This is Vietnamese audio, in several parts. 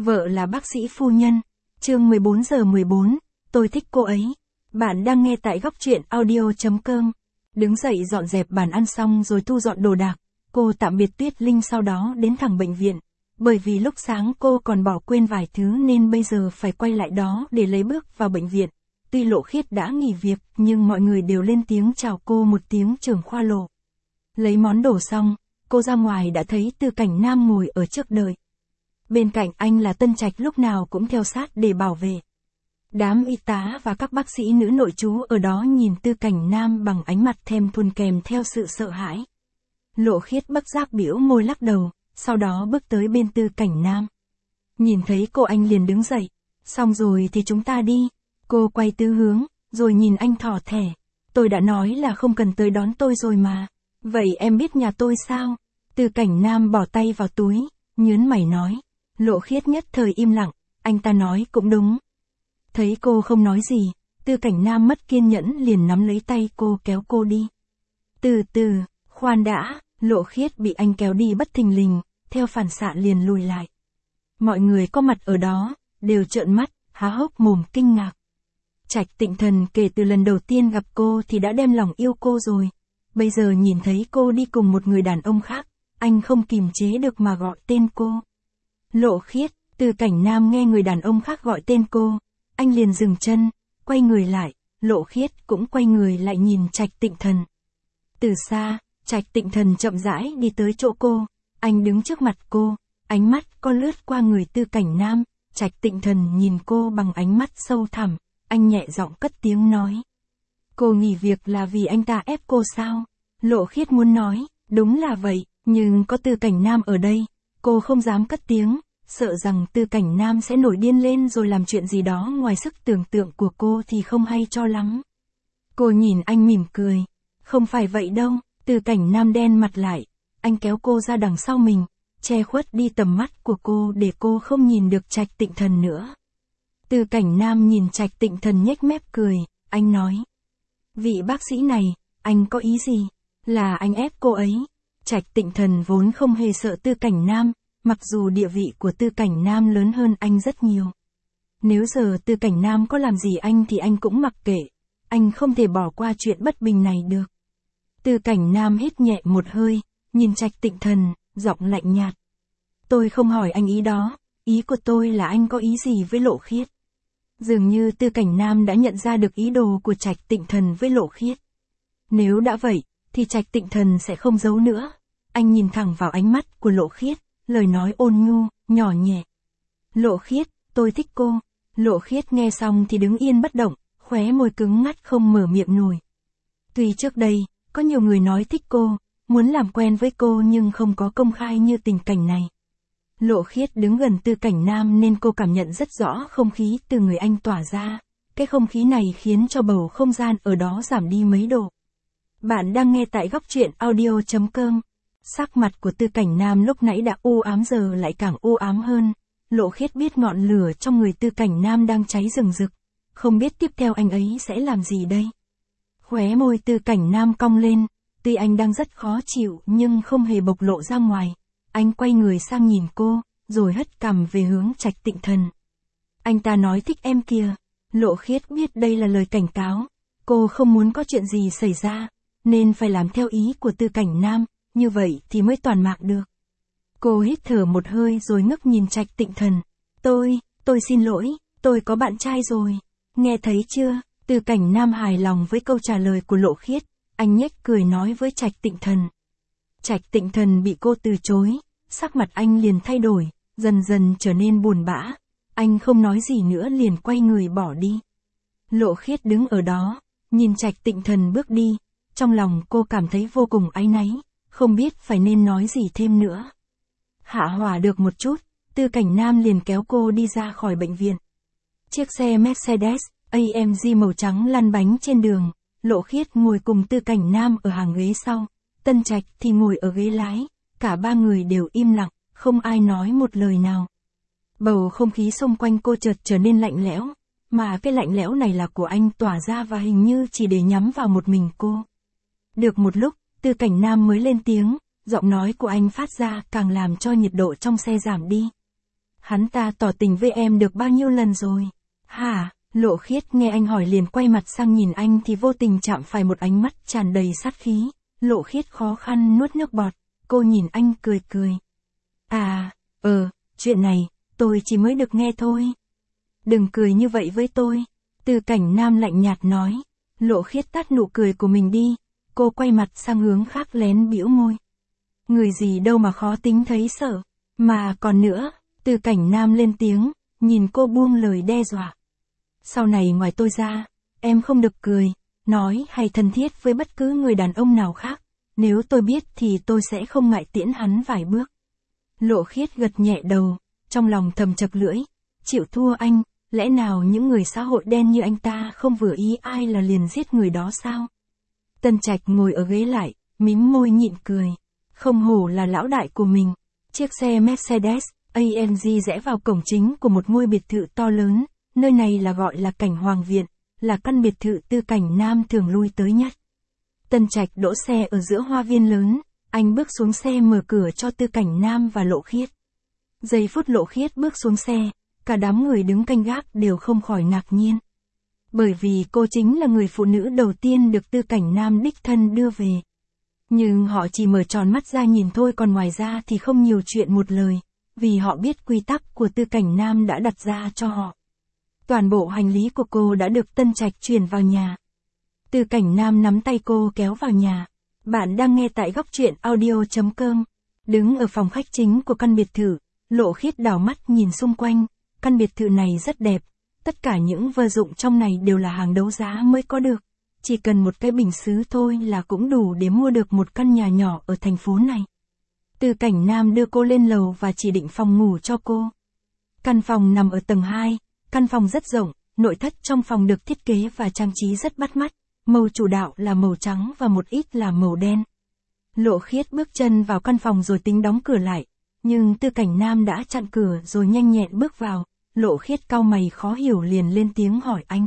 Vợ là bác sĩ phu nhân. Chương 14:14, tôi thích cô ấy. Bạn đang nghe tại góc truyện audio.com. Đứng dậy dọn dẹp bàn ăn xong rồi thu dọn đồ đạc, cô tạm biệt Tuyết Linh sau đó đến thẳng bệnh viện. Bởi vì lúc sáng cô còn bỏ quên vài thứ nên bây giờ phải quay lại đó để lấy bước vào bệnh viện. Tuy Lộ Khiết đã nghỉ việc nhưng mọi người đều lên tiếng chào cô một tiếng trưởng khoa Lộ. Lấy món đồ xong, cô ra ngoài đã thấy Tư Cảnh Nam ngồi ở trước đợi. Bên cạnh anh là Tân Trạch lúc nào cũng theo sát để bảo vệ. Đám y tá và các bác sĩ nữ nội trú ở đó nhìn Tư Cảnh Nam bằng ánh mặt thèm thuồng kèm theo sự sợ hãi. Lộ Khiết bất giác bĩu môi lắc đầu, sau đó bước tới bên Tư Cảnh Nam. Nhìn thấy cô anh liền đứng dậy. Xong rồi thì chúng ta đi. Cô quay tứ hướng, rồi nhìn anh thỏ thẻ. Tôi đã nói là không cần tới đón tôi rồi mà. Vậy em biết nhà tôi sao? Tư Cảnh Nam bỏ tay vào túi, nhớn mày nói. Lộ Khiết nhất thời im lặng, anh ta nói cũng đúng. Thấy cô không nói gì, Tư Cảnh Nam mất kiên nhẫn liền nắm lấy tay cô kéo cô đi. Từ từ, khoan đã, Lộ Khiết bị anh kéo đi bất thình lình, theo phản xạ liền lùi lại. Mọi người có mặt ở đó, đều trợn mắt, há hốc mồm kinh ngạc. Trạch Tịnh Thần kể từ lần đầu tiên gặp cô thì đã đem lòng yêu cô rồi. Bây giờ nhìn thấy cô đi cùng một người đàn ông khác, anh không kìm chế được mà gọi tên cô. Lộ Khiết. Tư Cảnh Nam nghe người đàn ông khác gọi tên cô, anh liền dừng chân, quay người lại, Lộ Khiết cũng quay người lại nhìn Trạch Tịnh Thần. Từ xa, Trạch Tịnh Thần chậm rãi đi tới chỗ cô, anh đứng trước mặt cô, ánh mắt có lướt qua người Tư Cảnh Nam, Trạch Tịnh Thần nhìn cô bằng ánh mắt sâu thẳm, anh nhẹ giọng cất tiếng nói. Cô nghỉ việc là vì anh ta ép cô sao? Lộ Khiết muốn nói, đúng là vậy, nhưng có Tư Cảnh Nam ở đây, cô không dám cất tiếng, sợ rằng Tư Cảnh Nam sẽ nổi điên lên rồi làm chuyện gì đó ngoài sức tưởng tượng của cô thì không hay cho lắm. Cô nhìn anh mỉm cười. Không phải vậy đâu. Tư Cảnh Nam đen mặt lại, anh kéo cô ra đằng sau mình, che khuất đi tầm mắt của cô để cô không nhìn được Trạch Tịnh Thần nữa. Tư Cảnh Nam nhìn Trạch Tịnh Thần nhếch mép cười, anh nói. Vị bác sĩ này, anh có ý gì? Là anh ép cô ấy. Trạch Tịnh Thần vốn không hề sợ Tư Cảnh Nam, mặc dù địa vị của Tư Cảnh Nam lớn hơn anh rất nhiều. Nếu giờ Tư Cảnh Nam có làm gì anh thì anh cũng mặc kệ, anh không thể bỏ qua chuyện bất bình này được. Tư Cảnh Nam hít nhẹ một hơi, nhìn Trạch Tịnh Thần, giọng lạnh nhạt. Tôi không hỏi anh ý đó, ý của tôi là anh có ý gì với Lộ Khiết. Dường như Tư Cảnh Nam đã nhận ra được ý đồ của Trạch Tịnh Thần với Lộ Khiết. Nếu đã vậy, thì Trạch Tịnh Thần sẽ không giấu nữa. Anh nhìn thẳng vào ánh mắt của Lộ Khiết, lời nói ôn nhu, nhỏ nhẹ. Lộ Khiết, tôi thích cô. Lộ Khiết nghe xong thì đứng yên bất động, khóe môi cứng ngắt không mở miệng nổi. Tuy trước đây, có nhiều người nói thích cô, muốn làm quen với cô nhưng không có công khai như tình cảnh này. Lộ Khiết đứng gần Tư Cảnh Nam nên cô cảm nhận rất rõ không khí từ người anh tỏa ra. Cái không khí này khiến cho bầu không gian ở đó giảm đi mấy độ. Bạn đang nghe tại góc truyện audio.com. Sắc mặt của Tư Cảnh Nam lúc nãy đã u ám giờ lại càng u ám hơn. Lộ Khiết biết ngọn lửa trong người Tư Cảnh Nam đang cháy rừng rực. Không biết tiếp theo anh ấy sẽ làm gì đây. Khóe môi Tư Cảnh Nam cong lên. Tuy anh đang rất khó chịu nhưng không hề bộc lộ ra ngoài. Anh quay người sang nhìn cô, rồi hất cằm về hướng Trạch Tịnh Thần. Anh ta nói thích em kìa. Lộ Khiết biết đây là lời cảnh cáo. Cô không muốn có chuyện gì xảy ra, nên phải làm theo ý của Tư Cảnh Nam. Như vậy thì mới toàn mạng được. Cô hít thở một hơi rồi ngước nhìn Trạch Tịnh Thần. Tôi xin lỗi, tôi có bạn trai rồi. Nghe thấy chưa? Tư Cảnh Nam hài lòng với câu trả lời của Lộ Khiết. Anh nhếch cười nói với Trạch Tịnh Thần. Trạch Tịnh Thần bị cô từ chối, sắc mặt anh liền thay đổi, dần dần trở nên buồn bã. Anh không nói gì nữa liền quay người bỏ đi. Lộ Khiết đứng ở đó, nhìn Trạch Tịnh Thần bước đi. Trong lòng cô cảm thấy vô cùng áy náy. Không biết phải nên nói gì thêm nữa. Hạ hỏa được một chút, Tư Cảnh Nam liền kéo cô đi ra khỏi bệnh viện. Chiếc xe Mercedes AMG màu trắng lăn bánh trên đường, Lộ Khiết ngồi cùng Tư Cảnh Nam ở hàng ghế sau, Tân Trạch thì ngồi ở ghế lái, cả ba người đều im lặng, không ai nói một lời nào. Bầu không khí xung quanh cô chợt trở nên lạnh lẽo, mà cái lạnh lẽo này là của anh tỏa ra và hình như chỉ để nhắm vào một mình cô. Được một lúc, Tư Cảnh Nam mới lên tiếng, giọng nói của anh phát ra càng làm cho nhiệt độ trong xe giảm đi. Hắn ta tỏ tình với em được bao nhiêu lần rồi? Hả? Lộ Khiết nghe anh hỏi liền quay mặt sang nhìn anh thì vô tình chạm phải một ánh mắt tràn đầy sát khí. Lộ Khiết khó khăn nuốt nước bọt, cô nhìn anh cười cười. À, chuyện này, tôi chỉ mới được nghe thôi. Đừng cười như vậy với tôi. Từ Cảnh Nam lạnh nhạt nói. Lộ Khiết tắt nụ cười của mình đi, cô quay mặt sang hướng khác lén bĩu môi. Người gì đâu mà khó tính thấy sợ. Mà còn nữa, Từ Cảnh Nam lên tiếng, nhìn cô buông lời đe dọa. Sau này ngoài tôi ra, em không được cười, nói hay thân thiết với bất cứ người đàn ông nào khác. Nếu tôi biết thì tôi sẽ không ngại tiễn hắn vài bước. Lộ Khiết gật nhẹ đầu, trong lòng thầm chật lưỡi. Chịu thua anh, lẽ nào những người xã hội đen như anh ta không vừa ý ai là liền giết người đó sao? Tân Trạch ngồi ở ghế lại, mím môi nhịn cười. Không hổ là lão đại của mình. Chiếc xe Mercedes AMG rẽ vào cổng chính của một ngôi biệt thự to lớn. Nơi này là gọi là Cảnh Hoàng Viện, là căn biệt thự Từ Cảnh Nam thường lui tới nhất. Tân Trạch đỗ xe ở giữa hoa viên lớn, anh bước xuống xe mở cửa cho Từ Cảnh Nam và Lộ Khiết. Giây phút Lộ Khiết bước xuống xe, cả đám người đứng canh gác đều không khỏi ngạc nhiên. Bởi vì cô chính là người phụ nữ đầu tiên được Từ Cảnh Nam đích thân đưa về. Nhưng họ chỉ mở tròn mắt ra nhìn thôi, còn ngoài ra thì không nhiều chuyện một lời, vì họ biết quy tắc của Từ Cảnh Nam đã đặt ra cho họ. Toàn bộ hành lý của cô đã được Tân Trạch chuyển vào nhà. Từ Cảnh Nam nắm tay cô kéo vào nhà. Bạn đang nghe tại góc truyện audio.com. Đứng ở phòng khách chính của căn biệt thự, Lộ Khiết đảo mắt nhìn xung quanh. Căn biệt thự này rất đẹp. Tất cả những vật dụng trong này đều là hàng đấu giá mới có được. Chỉ cần một cái bình sứ thôi là cũng đủ để mua được một căn nhà nhỏ ở thành phố này. Từ Cảnh Nam đưa cô lên lầu và chỉ định phòng ngủ cho cô. Căn phòng nằm ở tầng 2. Căn phòng rất rộng, nội thất trong phòng được thiết kế và trang trí rất bắt mắt. Màu chủ đạo là màu trắng và một ít là màu đen. Lộ Khiết bước chân vào căn phòng rồi tính đóng cửa lại. Nhưng Từ Cảnh Nam đã chặn cửa rồi nhanh nhẹn bước vào. Lộ Khiết cau mày khó hiểu liền lên tiếng hỏi anh.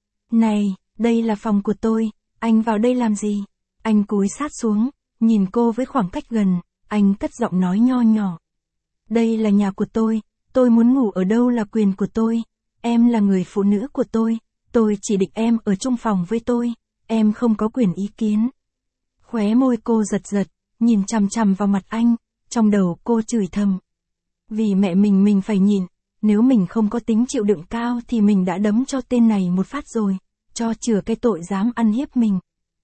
Này, đây là phòng của tôi, anh vào đây làm gì? Anh cúi sát xuống, nhìn cô với khoảng cách gần, anh cất giọng nói nho nhỏ. Đây là nhà của tôi muốn ngủ ở đâu là quyền của tôi. Em là người phụ nữ của tôi chỉ định em ở chung phòng với tôi, em không có quyền ý kiến. Khóe môi cô giật giật, nhìn chằm chằm vào mặt anh, trong đầu cô chửi thầm. Vì mẹ mình phải nhịn, nếu mình không có tính chịu đựng cao thì mình đã đấm cho tên này một phát rồi, cho chừa cái tội dám ăn hiếp mình.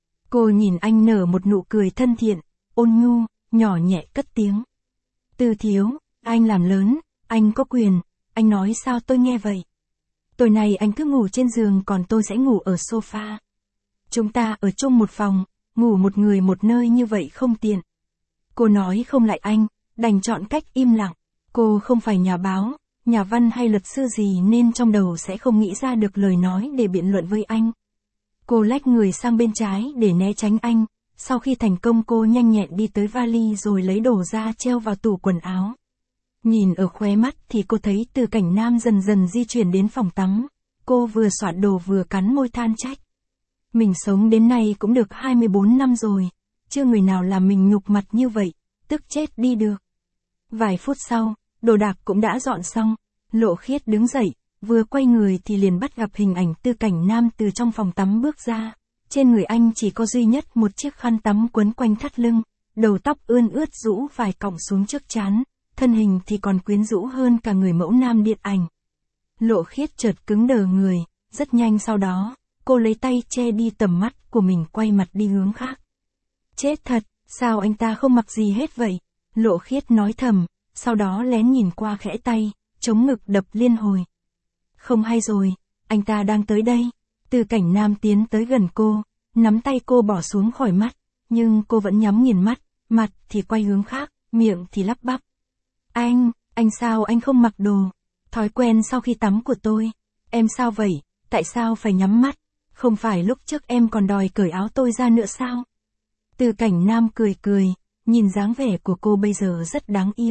Cô nhìn anh nở một nụ cười thân thiện, ôn nhu, nhỏ nhẹ cất tiếng. Từ thiếu, anh làm lớn, anh có quyền, anh nói sao tôi nghe vậy. Tối nay anh cứ ngủ trên giường còn tôi sẽ ngủ ở sofa. Chúng ta ở chung một phòng, ngủ một người một nơi như vậy không tiện. Cô nói không lại anh, đành chọn cách im lặng. Cô không phải nhà báo, nhà văn hay luật sư gì nên trong đầu sẽ không nghĩ ra được lời nói để biện luận với anh. Cô lách người sang bên trái để né tránh anh. Sau khi thành công cô nhanh nhẹn đi tới vali rồi lấy đồ ra treo vào tủ quần áo. Nhìn ở khóe mắt thì cô thấy Từ Cảnh Nam dần dần di chuyển đến phòng tắm. Cô vừa soạn đồ vừa cắn môi than trách. Mình sống đến nay cũng được 24 năm rồi, chưa người nào làm mình nhục mặt như vậy, tức chết đi được. Vài phút sau, đồ đạc cũng đã dọn xong, Lộ Khiết đứng dậy, vừa quay người thì liền bắt gặp hình ảnh Từ Cảnh Nam từ trong phòng tắm bước ra. Trên người anh chỉ có duy nhất một chiếc khăn tắm quấn quanh thắt lưng, đầu tóc ươn ướt rũ vài cọng xuống trước trán, thân hình thì còn quyến rũ hơn cả người mẫu nam điện ảnh. Lộ Khiết chợt cứng đờ người, rất nhanh sau đó, cô lấy tay che đi tầm mắt của mình quay mặt đi hướng khác. Chết thật, sao anh ta không mặc gì hết vậy? Lộ Khiết nói thầm, sau đó lén nhìn qua khẽ tay, chống ngực đập liên hồi. Không hay rồi, anh ta đang tới đây. Từ Cảnh Nam tiến tới gần cô, nắm tay cô bỏ xuống khỏi mắt, nhưng cô vẫn nhắm nghiền mắt, mặt thì quay hướng khác, miệng thì lắp bắp. Anh sao anh không mặc đồ? Thói quen sau khi tắm của tôi. Em sao vậy? Tại sao phải nhắm mắt? Không phải lúc trước em còn đòi cởi áo tôi ra nữa sao? Từ Cảnh Nam cười cười, nhìn dáng vẻ của cô bây giờ rất đáng yêu.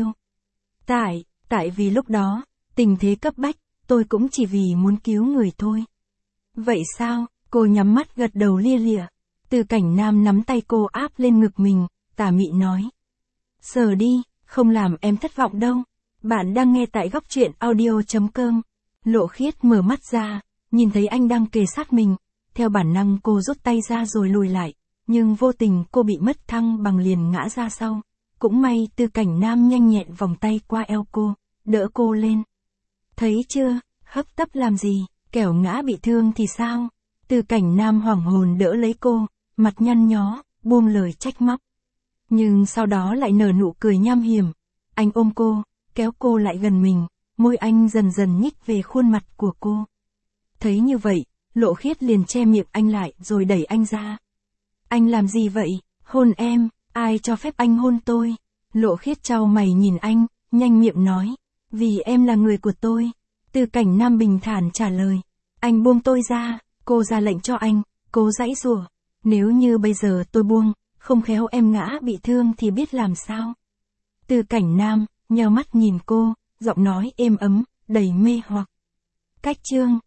Tại vì lúc đó, tình thế cấp bách, tôi cũng chỉ vì muốn cứu người thôi. Vậy sao? Cô nhắm mắt gật đầu lia lịa. Từ Cảnh Nam nắm tay cô áp lên ngực mình, tà mị nói. Sờ đi, không làm em thất vọng đâu. Bạn đang nghe tại góc truyện audio.com. Lộ Khiết mở mắt ra, nhìn thấy anh đang kề sát mình. Theo bản năng cô rút tay ra rồi lùi lại. Nhưng vô tình cô bị mất thăng bằng liền ngã ra sau. Cũng may Tư Cảnh Nam nhanh nhẹn vòng tay qua eo cô, đỡ cô lên. Thấy chưa, hấp tấp làm gì, kẻo ngã bị thương thì sao? Tư Cảnh Nam hoảng hồn đỡ lấy cô, mặt nhăn nhó, buông lời trách móc. Nhưng sau đó lại nở nụ cười nham hiểm. Anh ôm cô, kéo cô lại gần mình, môi anh dần dần nhích về khuôn mặt của cô. Thấy như vậy, Lộ Khiết liền che miệng anh lại rồi đẩy anh ra. Anh làm gì vậy? Hôn em, ai cho phép anh hôn tôi? Lộ Khiết chau mày nhìn anh, nhanh miệng nói. Vì em là người của tôi. Tư Cảnh Nam bình thản trả lời. Anh buông tôi ra, cô ra lệnh cho anh, cố giãy giụa. Nếu như bây giờ tôi buông, không khéo em ngã bị thương thì biết làm sao? Tư Cảnh Nam nheo mắt nhìn cô, giọng nói êm ấm, đầy mê hoặc. Cách chương